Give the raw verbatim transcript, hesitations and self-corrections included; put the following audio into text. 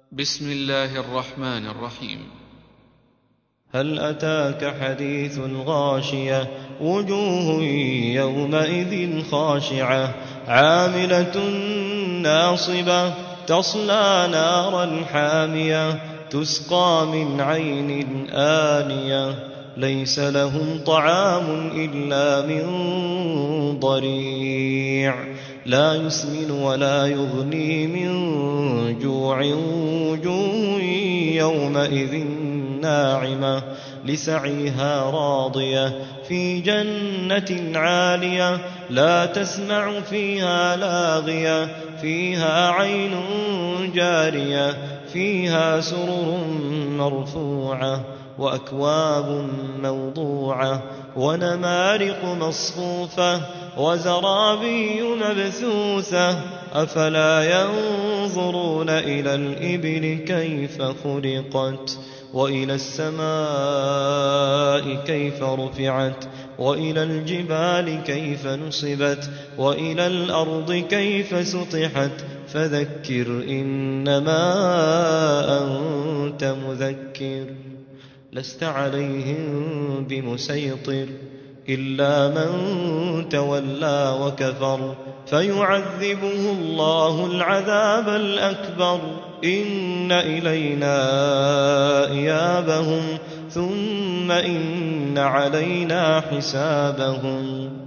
بسم الله الرحمن الرحيم. هل أتاك حديث الغاشية وجوه يومئذ خاشعة عاملة ناصبة تصلى نارا حامية تسقى من عين آنية ليس لهم طعام إلا من ضريع لا يسمن ولا يغني من جوع وجوه يومئذ ناعمة لسعيها راضية في جنة عالية لا تسمع فيها لاغية فيها عين جارية فيها سرر مرفوعة وأكواب موضوعة ونمارق مصفوفة وزرابي مبثوثة أفلا ينظرون إلى الإبل كيف خلقت وإلى السماء كيف رفعت وإلى الجبال كيف نصبت وإلى الأرض كيف سطحت فذكر إنما أنت مذكر لست عليهم بمسيطر إلا من تولى وكفر فيعذبه الله العذاب الأكبر إن إلينا إيابهم ثم إن علينا حسابهم.